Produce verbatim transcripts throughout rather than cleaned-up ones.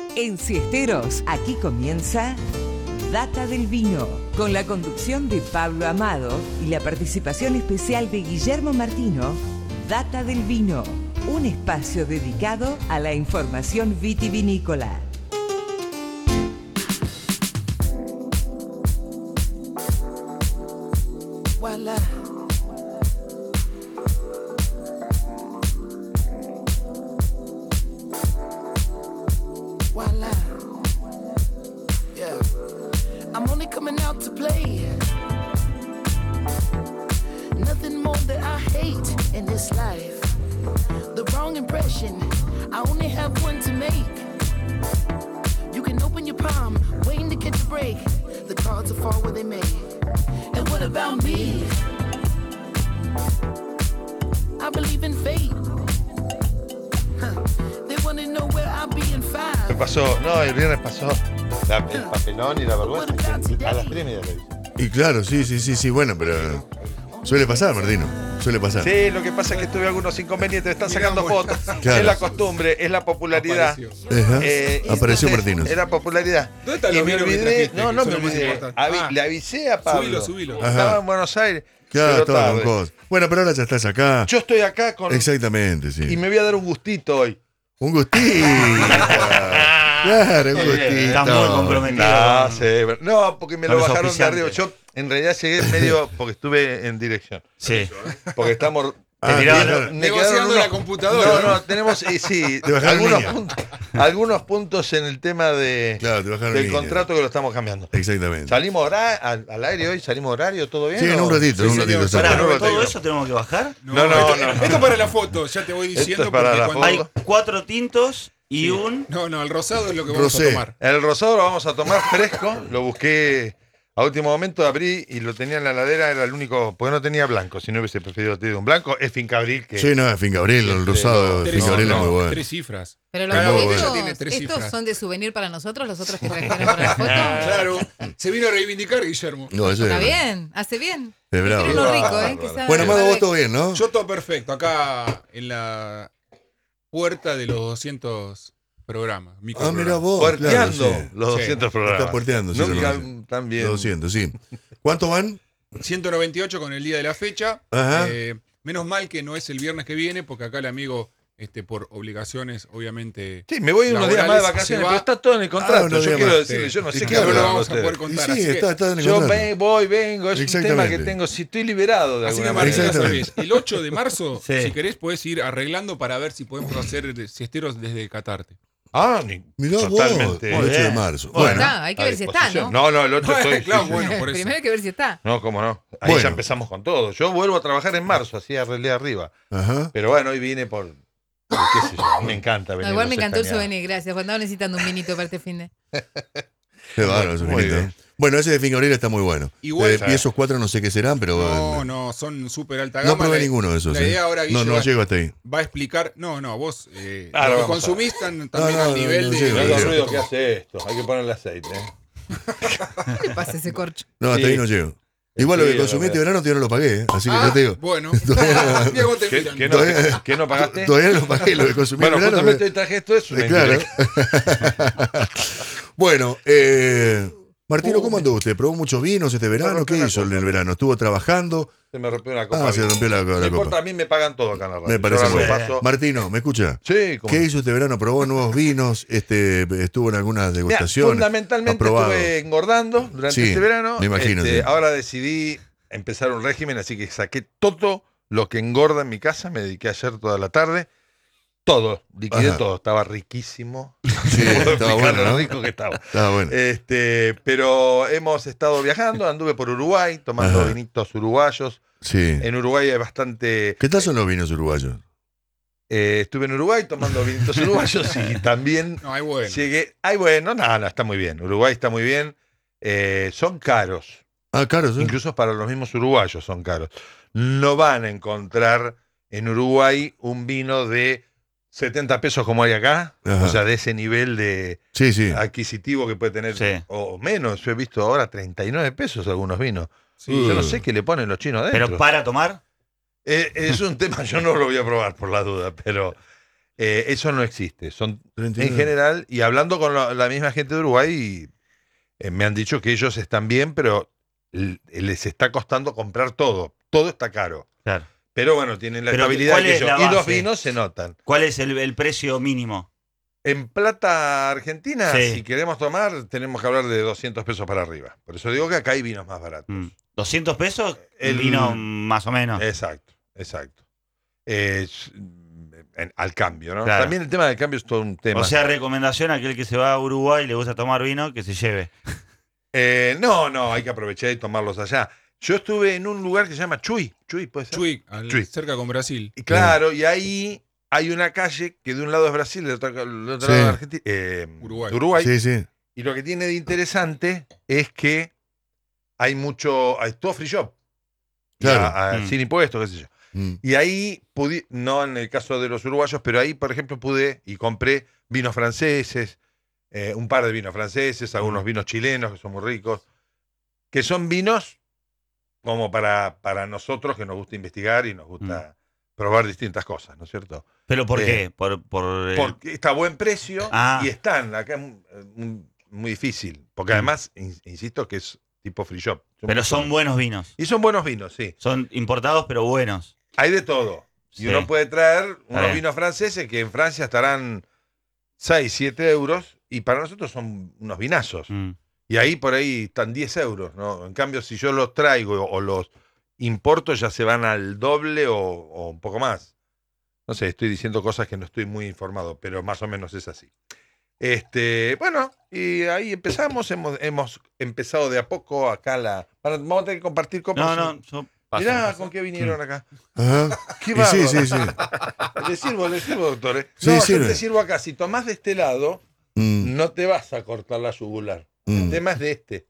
En Siesteros, aquí comienza Data del Vino, con la conducción de Pablo Amado y la participación especial de Guillermo Martino. Data del Vino, un espacio dedicado a la información vitivinícola. Voila. Voila. Yeah. I'm only coming out to play. Nothing more that I hate in this life. The wrong impression. I only have one to make. You can open your palm, waiting to catch a break. The cards will fall where they may. And what about me? I believe in fate. Huh. They wanna know where I'll be in five. ¿Qué pasó? No, el viernes pasó la, el papelón y la vergüenza a las tres y media. Y claro, sí, sí, sí, sí, bueno, pero suele pasar, Martino, suele pasar. Sí, lo que pasa es que tuve algunos inconvenientes, me están sacando fotos. Claro. Es la costumbre, es la popularidad. Ajá. Eh, Apareció entonces, Martino. Es la popularidad. ¿Dónde están Y los me vinos que olvidé, trajiste, no, que no son me los más olvidé. importantes? Avi- Ah. Le avisé a Pablo. Subilo, subilo. Ajá. Estaba en Buenos Aires. Claro, pero estaba con tarde. cosas. Bueno, pero ahora ya estás acá. Yo estoy acá con. Exactamente, sí. Y me voy a dar un gustito hoy. Un gustito. Claro, un gustito. Está muy comprometido. No, con- sí, no, porque me con lo los bajaron de auspiciantes. arriba. Yo en realidad llegué medio porque estuve en dirección. Sí. Porque estamos. Ah, me claro. quedaron- me Negociando quedaron unos- la computadora, No, no, ¿no? tenemos, eh, sí, Te bajaron algunos línea. puntos, algunos puntos en el tema de, Claro, te bajaron del línea. contrato que lo estamos cambiando. Exactamente. ¿Salimos hora- al, al aire hoy? ¿Salimos horario? ¿Todo bien? Sí, en o- un ratito, en un Sí, ratito. señor. Pará, estamos. no, no, ¿todo no. eso tenemos que bajar? No, no, esto, no, no. esto para la foto, ya te voy Esto diciendo. es para porque la cuando- foto. Hay cuatro tintos y Sí. un... No, no, el rosado es lo que vamos Rosé. a tomar. El rosado lo vamos a tomar fresco. Lo busqué a último momento, abrí y lo tenía en la heladera. Era el único, porque no tenía blanco. Si no hubiese preferido tener un blanco, es Fincabril. Que Sí, no, Fincabril, el Este, rosado de Tres, Fincabril no, es muy bueno. tres cifras. Pero los Cada estos, uno tiene tres estos cifras. son de souvenir para nosotros, los otros que trajeron para la foto. Claro, se vino a reivindicar, Guillermo. No, ese Está es- bien, hace bien. Es bravo. Quiero uno rico, ¿eh? Bárbaro. Que sea- Bueno, Amado, vos todo bien, ¿no? Yo todo perfecto, acá en la puerta de los doscientos programas. Ah, microprogramas. mira vos. puerteando claro, sí. los Sí. doscientos programas. Está puerteando, sí, Nunca lo conoce. tan bien. doscientos, sí. ¿Cuántos van? ciento noventa y ocho con el día de la fecha. Ajá. Eh, menos mal que no es el viernes que viene, porque acá el amigo, este, por obligaciones, obviamente. Sí, me voy unos días más de laborales, vacaciones, se va. pero está todo en el contrato. Ah, unos yo días quiero más. decirle, Sí. yo no Y sé claro, qué no lo hablan vamos a ustedes. poder Y contar. sí, así que- está, está en el Yo contrato. ve- voy, vengo, es un tema que Exactamente. tengo, si estoy liberado de Así que alguna Martín, manera. ya Exactamente. sabés, el ocho de marzo, Sí. si querés, podés ir arreglando para ver si podemos hacer siesteros desde Catarte. Ah, ni, Mirá totalmente. vos, el ocho de bien. marzo. Bueno, Bueno, está, hay que a ver si está, disposición. ¿no? No, no, el otro estoy. Claro, sí, sí. bueno, por eso. Primero hay que ver si está. No, cómo no. Ahí Bueno. ya empezamos con todo. Yo vuelvo a trabajar en marzo, así arreglé arriba. ajá. Pero bueno, hoy vine por. por qué sé yo, me encanta venir. No, igual los me encantó el escaneados. souvenir, gracias. Cuando andaba necesitando un vinito para este fin de. Qué bárbaro, eso, Muy finito. bien. Bueno, ese de Fincabril está muy bueno. Igual- Eh, y esos cuatro no sé qué serán, pero. No, eh, no, son súper alta gama. no probé La- ninguno de esos. La eh. idea ahora, no, Guillo, no va, llego hasta ahí. va a explicar. No, no, vos eh, Ahora lo que vamos a consumís tan- también No, no, al nivel no, no de. llego, Mirá no el llego. ruido que hace esto. Hay que ponerle aceite. ¿eh? ¿Qué le pasa a ese corcho? No, hasta Sí. ahí no llego. Igual lo que Sí, consumí la este verdad. verano todavía no lo pagué, ¿eh? así que Ah, ya te digo. bueno. Todavía- Mira cómo te ¿Qué, miran. qué no, Todavía- qué no pagaste? Todavía no lo pagué, lo que consumí Bueno, en verano. justamente hoy traje esto. Es una Eh, claro. indirecta. Bueno, eh, Martino, ¿cómo andó usted? ¿Probó muchos vinos este verano? rompió ¿Qué una hizo en copa. el verano? ¿Estuvo trabajando? Se me rompió una copa. Ah, se bien. rompió la, la No copa. importa, a mí me pagan todo acá en la radio. Me parece Yo ahora muy lo bien. paso. Martino, ¿me escucha? Sí, como. ¿Qué hizo este verano? ¿Probó nuevos vinos? Este, ¿Estuvo en algunas Mirá, degustaciones? fundamentalmente ¿Ha probado? estuve engordando durante Sí, este verano. me imagino, Este, sí. Ahora decidí empezar un régimen, así que saqué todo lo que engorda en mi casa. Me dediqué ayer toda la tarde. Todo, liquidé Ajá. todo. Estaba riquísimo. Sí, No puedo estaba explicar bueno, lo ¿no? rico que estaba. Estaba bueno. Este, pero hemos estado viajando, anduve por Uruguay, tomando Ajá. vinitos uruguayos. Sí. En Uruguay hay bastante. ¿Qué tal son los vinos uruguayos? eh, estuve en Uruguay tomando vinitos uruguayos y también No, hay bueno. llegué. Ay, bueno, no, no, está muy bien. Uruguay está muy bien. Eh, son caros. Ah, caros, ¿eh? Incluso para los mismos uruguayos son caros. No van a encontrar en Uruguay un vino de setenta pesos como hay acá. Ajá. O sea, de ese nivel de Sí, sí. adquisitivo que puede tener, Sí. o menos. Yo he visto ahora treinta y nueve pesos algunos vinos. Sí. Yo no sé qué le ponen los chinos adentro. Pero para tomar, Eh, es un tema, yo no lo voy a probar por la duda, pero Eh, eso no existe. Son treinta y nueve. en general, y hablando con la, la misma gente de Uruguay, eh, me han dicho que ellos están bien, pero l- les está costando comprar todo. Todo está caro. Claro. Pero bueno, tienen la Pero, estabilidad ¿cuál que es yo. la Y los base? vinos se notan. ¿Cuál es el, el precio mínimo? En plata argentina, Sí. si queremos tomar, tenemos que hablar de doscientos pesos para arriba. Por eso digo que acá hay vinos más baratos. Mm. ¿doscientos pesos? El- El vino más o menos. Exacto, exacto. Eh, s- en- al cambio, ¿no? Claro. También el tema del cambio es todo un tema. O sea, recomendación a aquel que se va a Uruguay y le gusta tomar vino, que se lleve. Eh, no, no, hay que aprovechar y tomarlos allá. Yo estuve en un lugar que se llama Chuy. Chuy, puede ser. Chuy, al- Chuy. cerca con Brasil. Y claro, y ahí hay una calle que de un lado es Brasil, del otro, del otro Sí. lado es Argentina. eh, Uruguay. Uruguay. Sí, sí. Y lo que tiene de interesante es que hay mucho. Hay todo free shop. Claro. A- a- Mm. Sin impuestos, qué sé yo. Mm. Y ahí pude, no en el caso de los uruguayos, pero ahí, por ejemplo, pude y compré vinos franceses, eh, un par de vinos franceses, algunos vinos chilenos que son muy ricos, que son vinos como para, para nosotros que nos gusta investigar y nos gusta probar distintas cosas, ¿no es cierto? ¿Pero por Eh, qué? Por, por el- Porque está a buen precio Ah. y están, acá es muy, muy- muy difícil, porque además, in- insisto, que es tipo free shop. Pero son buenos vinos. Y son buenos vinos, sí. Son importados, pero buenos. Hay de todo. Y Sí. uno puede traer unos bien. vinos franceses que en Francia estarán seis, siete euros y para nosotros son unos vinazos. Mm. Y ahí por ahí están diez euros, ¿no? En cambio, si yo los traigo o los importo ya se van al doble o, o un poco más. No sé, estoy diciendo cosas que no estoy muy informado, pero más o menos es así. Este, bueno, y ahí empezamos, hemos, hemos empezado de a poco acá la... Para- vamos a tener que compartir copas. No, no, yo paso. Mirá con qué vinieron acá. Ajá. Qué Y sí, bárbaro. sí, sí. Le sirvo, le sirvo, doctor. ¿eh? Sí, no, yo sirve. te sirvo acá. Si tomás de este lado, Mm, no te vas a cortar la yugular. El mm. tema es de este.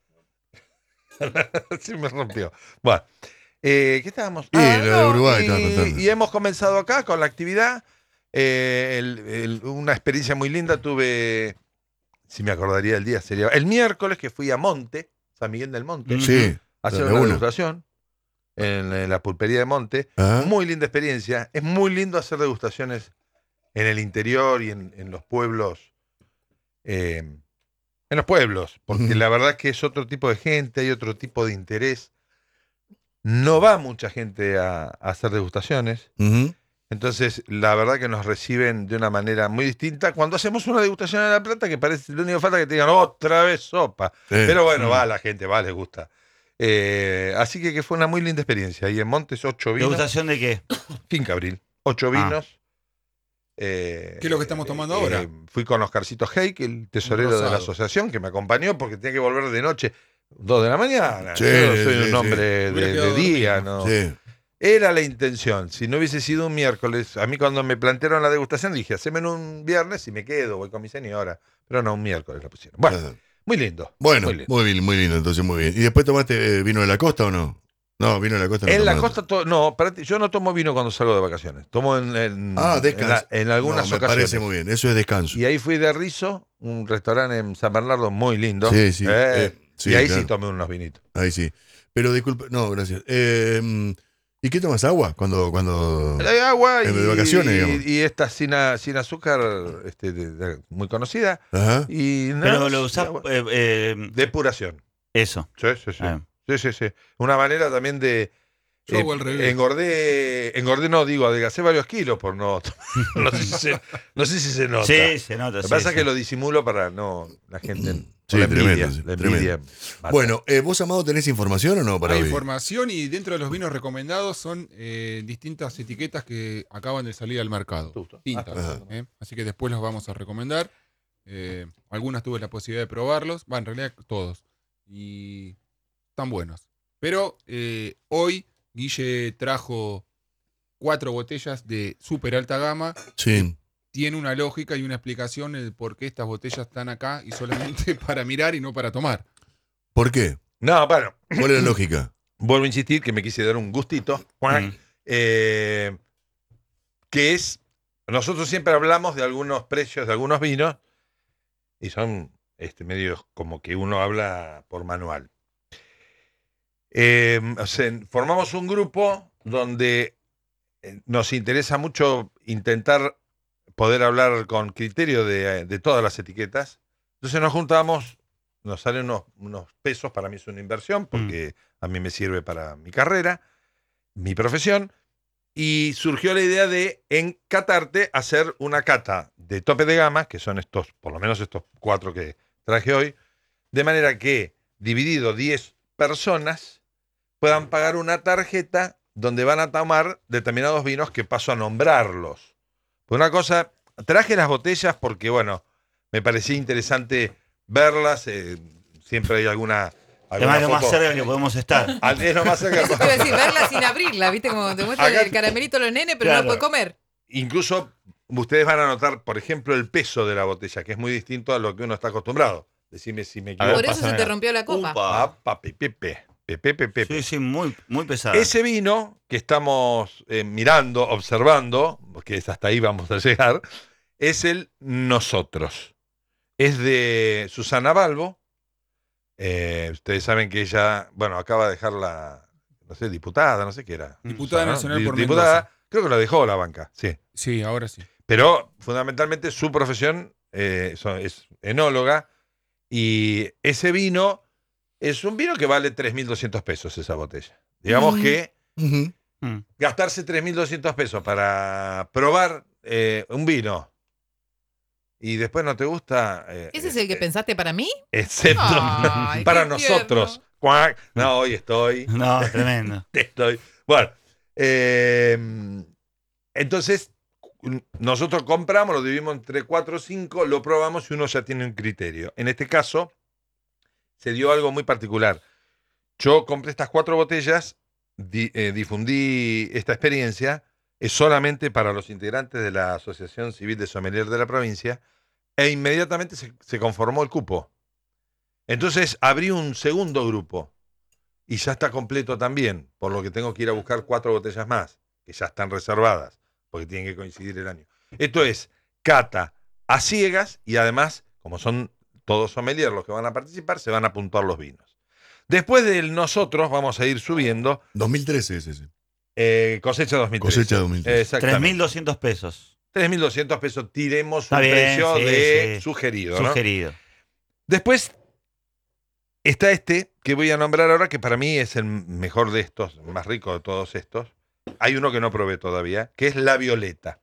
Sí me rompió. Bueno, eh, ¿qué estábamos? Sí, lo de Uruguay estaba y, contando. y hemos comenzado acá con la actividad. Eh, el- el- una experiencia muy linda. Tuve, si me acordaría del día, sería el miércoles que fui a Monte, San Miguel del Monte, Mm. Sí. a hacer la una laguna. degustación en, en la pulpería de Monte. Ajá. Muy linda experiencia. Es muy lindo hacer degustaciones en el interior y en, en los pueblos. eh, en los pueblos, porque Ujú. la verdad es que es otro tipo de gente, hay otro tipo de interés. No va mucha gente a, a hacer degustaciones. Ujú. Entonces, la verdad que nos reciben de una manera muy distinta. Cuando hacemos una degustación en La Plata, que parece lo único que falta es que te digan otra vez sopa. Sí. Pero bueno, Mm. va, la gente va, les gusta. Eh, así que, que fue una muy linda experiencia. Y en Montes, ocho vinos. ¿Degustación de qué? Finca Abril. Ocho Ah. vinos. Eh, ¿Qué es lo que estamos tomando ahora? Fui con Oscarcito Heik, el tesorero de la rosado. asociación, que me acompañó porque tenía que volver de noche, dos de la mañana. Sí, Yo soy sí, un sí. hombre Hubiera de, quedado de día, dormido. ¿no? Sí. Era la intención. Si no hubiese sido un miércoles, a mí cuando me plantearon la degustación dije, haceme un viernes y me quedo, voy con mi señora. Pero no, un miércoles la pusieron. Bueno, Ajá. muy lindo. Bueno, muy lindo. muy bien, muy lindo, entonces muy bien. ¿Y después tomaste eh, vino de la costa o no? No, vino de la costa no En la tomaste. costa, to- no, parate, yo no tomo vino cuando salgo de vacaciones. Tomo en, en- Ah, en, descanso. la- en algunas No, me ocasiones. parece muy bien, eso es descanso. Y ahí fui de Rizo, un restaurante en San Bernardo muy lindo. Sí, sí, Eh, eh, sí, y ahí claro. sí tomé unos vinitos. Ahí sí. Pero disculpe, no, gracias. Eh, ¿Y qué tomas agua cuando cuando Hay agua y, de vacaciones, digamos. y esta sin, a- sin azúcar, este, de- de- muy conocida. Ajá. Y nada Pero más, lo usás. agua. eh, eh, Depuración. eso. Sí, sí, sí. Ah. Sí, sí, sí. Una manera también de. Yo hago al revés. engordé, engordé, no digo, adelgacé varios kilos por no. no, sé si se, no sé si se nota. Sí, se nota. Lo que sí, pasa es sí. que lo disimulo para no. La gente. Sí, por la envidia, tremendo, sí, la tremendo. envidia mata. Bueno, eh, ¿vos, Amado, tenés información o no para Hay hoy? información y dentro de los vinos recomendados son eh, distintas etiquetas que acaban de salir al mercado. Justo. Tintas. Ajá. ¿eh? Así que después los vamos a recomendar. Eh, algunas tuve la posibilidad de probarlos. Va, en realidad todos. Y están buenos. Pero eh, hoy Guille trajo cuatro botellas de súper alta gama. Sí. Tiene una lógica y una explicación de por qué estas botellas están acá y solamente para mirar y no para tomar. ¿Por qué? No, bueno, ¿Cuál es la lógica? vuelvo a insistir que me quise dar un gustito. Mm. Eh, que es. Nosotros siempre hablamos de algunos precios de algunos vinos y son este, medios como que uno habla por manual. Eh, o sea, formamos un grupo donde eh, nos interesa mucho intentar poder hablar con criterio de, de todas las etiquetas. Entonces nos juntamos, nos salen unos, unos pesos, para mí es una inversión, porque mm. a mí me sirve para mi carrera, mi profesión, y surgió la idea de en Catarte hacer una cata de tope de gama, que son estos, por lo menos estos cuatro que traje hoy, de manera que, dividido diez personas, puedan pagar una tarjeta donde van a tomar determinados vinos que paso a nombrarlos. Una cosa, traje las botellas porque, bueno, me parecía interesante verlas, eh, siempre hay alguna... Además, lo más cerca que podemos estar. Es lo más cerca que podemos decir, verla sin abrirla, ¿viste? Como te muestran el caramelito a los nenes, pero claro, no lo puede comer. Incluso ustedes van a notar, por ejemplo, el peso de la botella, que es muy distinto a lo que uno está acostumbrado. Decime si me equivoco. Por eso se te rompió la copa. Ah, papi, pepe, pepe, pepe. Sí, sí, muy, muy pesado. Ese vino que estamos eh, mirando, observando, porque es hasta ahí vamos a llegar, es el Nosotros. Es de Susana Balbo. Eh, ustedes saben que ella, bueno, acaba de dejar la, no sé, diputada, no sé qué era. Diputada ¿no? nacional por Diputada, Mendoza. Creo que la dejó la banca, sí. Sí, ahora sí. Pero fundamentalmente su profesión eh, es enóloga y ese vino es un vino que vale tres mil doscientos pesos esa botella. Digamos mm. que uh-huh. gastarse tres mil doscientos pesos para probar eh, un vino y después no te gusta... Eh, ¿Ese es el que eh, pensaste para mí? Excepto Ay, para qué nosotros. Cuac. No, hoy estoy... No, tremendo. Estoy... Bueno, eh, entonces nosotros compramos, lo dividimos entre cuatro o cinco, lo probamos y uno ya tiene un criterio. En este caso se dio algo muy particular. Yo compré estas cuatro botellas, di, eh, difundí esta experiencia, es solamente para los integrantes de la Asociación Civil de Sommelier de la provincia, e inmediatamente se, se conformó el cupo. Entonces abrí un segundo grupo, y ya está completo también, por lo que tengo que ir a buscar cuatro botellas más, que ya están reservadas, porque tienen que coincidir el año. Esto es cata a ciegas, y además, como son todos sommeliers los que van a participar, se van a puntuar los vinos. Después del nosotros vamos a ir subiendo. dos mil trece es ese. Eh, cosecha dos mil trece. Cosecha dos mil trece. Exactamente. tres mil doscientos pesos. tres mil doscientos pesos, tiremos Está un bien, precio sí, de sí. sugerido, ¿no? Sugerido. Después está este que voy a nombrar ahora, que para mí es el mejor de estos, el más rico de todos estos. Hay uno que no probé todavía, que es la Violeta.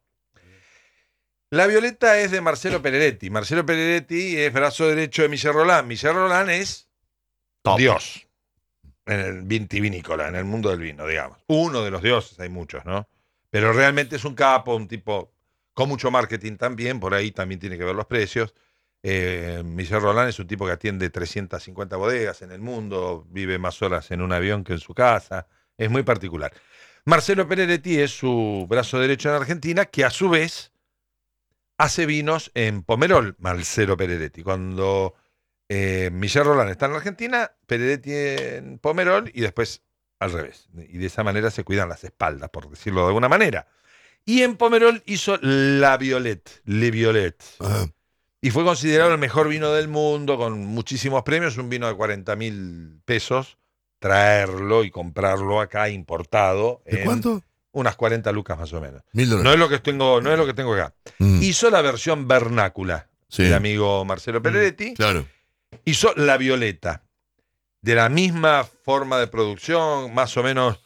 La Violeta es de Marcelo Pereretti. Marcelo Pereretti es brazo derecho de Michel Roland. Michel Roland es Top. Dios en el vitivinícola, en el mundo del vino, digamos. Uno de los dioses, hay muchos, ¿no? Pero realmente es un capo, un tipo con mucho marketing también, por ahí también tiene que ver los precios. Eh, Michel Roland es un tipo que atiende trescientas cincuenta bodegas en el mundo, vive más horas en un avión que en su casa, es muy particular. Marcelo Pereretti es su brazo derecho en Argentina, que a su vez hace vinos en Pomerol, Marcelo Pereretti. Cuando eh, Michel Roland está en Argentina, Pereretti en Pomerol y después al revés. Y de esa manera se cuidan las espaldas, por decirlo de alguna manera. Y en Pomerol hizo La Violette, Le Violette. Ajá. Y fue considerado el mejor vino del mundo, con muchísimos premios, un vino de cuarenta mil pesos, traerlo y comprarlo acá importado. ¿De en cuánto? Unas cuarenta lucas más o menos. Mil No dólares. es lo que tengo, no es lo que tengo acá. Mm, Hizo la versión vernácula, sí, el amigo Marcelo Pereretti. claro. Hizo la Violeta, de la misma forma de producción, más o menos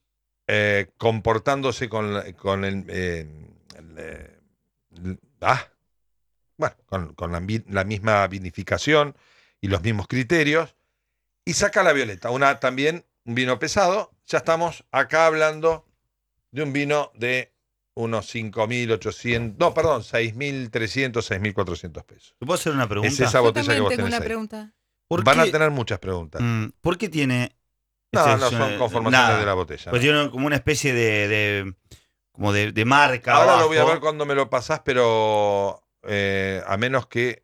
eh, comportándose con, la- con el, eh, el, eh, el- ah, bueno, con, con la, vi- la misma vinificación y los mismos criterios, y saca la Violeta, una también un vino pesado. Ya estamos acá hablando de un vino de unos cinco mil ochocientos, no, perdón, seis mil trescientos, seis mil cuatrocientos pesos. ¿Te puedo hacer una pregunta? Es esa Yo botella que también vos tengo tenés una ahí. pregunta. ¿Por Van qué, a tener muchas preguntas. mm, ¿por qué tiene... No, ese- no son eh, conformaciones nada? de la botella. Pues ¿no? tiene como una especie de, de- como de, de marca Ahora abajo. lo voy a ver cuando me lo pasás, pero eh, a menos que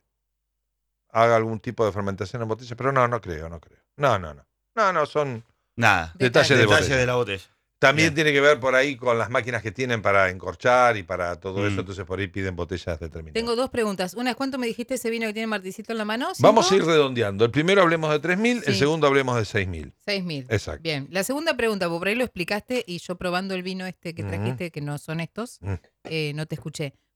haga algún tipo de fermentación en botella, pero no, no creo, no creo. No, no, no. No, no, son Nada. detalles de Detalles botella. de la botella. También Bien. tiene que ver por ahí con las máquinas que tienen para encorchar y para todo Mm. eso, entonces por ahí piden botellas determinadas. Tengo dos preguntas. Una es, ¿cuánto me dijiste ese vino que tiene Marticito en la mano? Vamos a ¿Cinco? ir redondeando. El primero hablemos de tres mil, el Sí. segundo hablemos de seis mil. Seis mil. Exacto. Bien. La segunda pregunta, vos por ahí lo explicaste y yo probando el vino este que Ujú. trajiste, que no son estos, Mm. eh, no te escuché.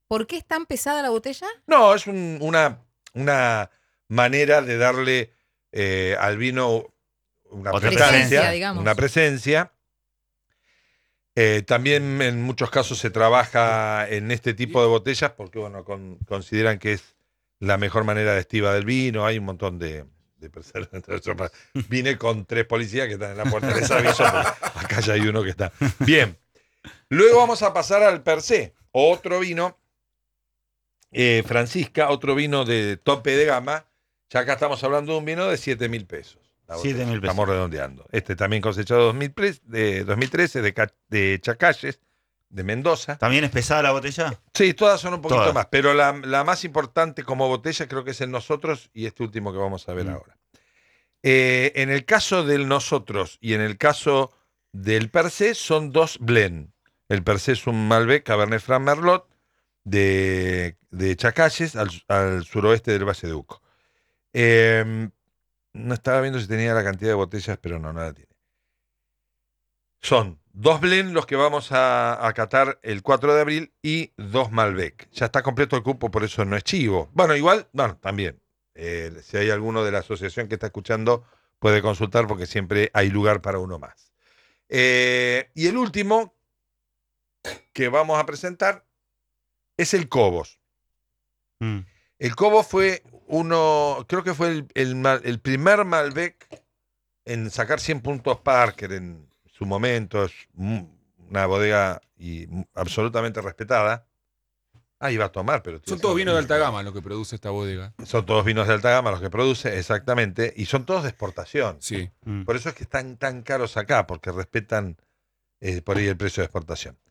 ¿Por qué es tan pesada la botella? No, es un- una, una manera de darle eh, al vino una Otra presencia, presencia, digamos. una presencia. Eh, también en muchos casos se trabaja en este tipo de botellas porque bueno, con- consideran que es la mejor manera de estiba del vino. Hay un montón de, de preservantes. Vine con tres policías que están en la puerta, les aviso, porque acá ya hay uno que está. Bien, luego vamos a pasar al Per Se, otro vino, eh, Francisca, otro vino de tope de gama. Ya acá estamos hablando de un vino de siete mil pesos. la botella. siete mil pesos. Estamos redondeando. Este también cosechado dos mil tres de dos mil trece de, Ca- de Chacalles, de Mendoza. ¿También es pesada la botella? Sí, todas son un poquito Todas. más, pero la, la más importante como botella creo que es el Nosotros y este último que vamos a ver Mm. ahora. Eh, en el caso del Nosotros y en el caso del Per Se son dos blend. El Per Se es un Malbec Cabernet Franc Merlot de, de Chacalles al, al suroeste del Valle de Uco. Eh, no estaba viendo si tenía la cantidad de botellas, pero no, no la tiene. Son dos blend los que vamos a, a catar el cuatro de abril y dos Malbec. Ya está completo el cupo, por eso no es chivo. Bueno, igual, bueno, también. Eh, si hay alguno de la asociación que está escuchando, puede consultar porque siempre hay lugar para uno más. Eh, y el último que vamos a presentar es el Cobos. Mm. El Cobos fue uno, creo que fue el, el, mal- el primer Malbec en sacar cien puntos Parker en su momento. Es mu- una bodega y, mu- absolutamente respetada. Ah, iba a tomar, pero... estoy Son todos haciendo- vinos de alta gama lo que produce esta bodega. Son todos vinos de alta gama los que produce, exactamente, y son todos de exportación. Sí. Mm. Por eso es que están tan caros acá, porque respetan eh, por ahí el precio de exportación.